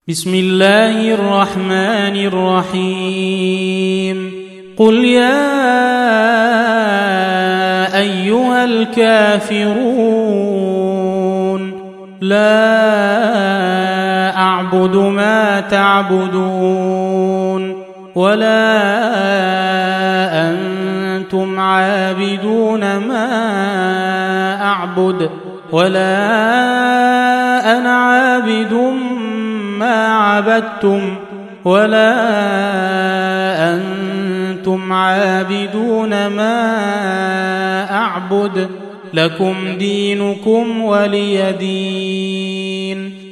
بسم الله الرحمن الرحيم قل يا أيها الكافرون لا أعبد ما تعبدون ولا أنتم عابدون ما أعبد ولا أنا عابد ما عبدتم ولا أنتم عابدون ما أعبد لكم دينكم ولي دين.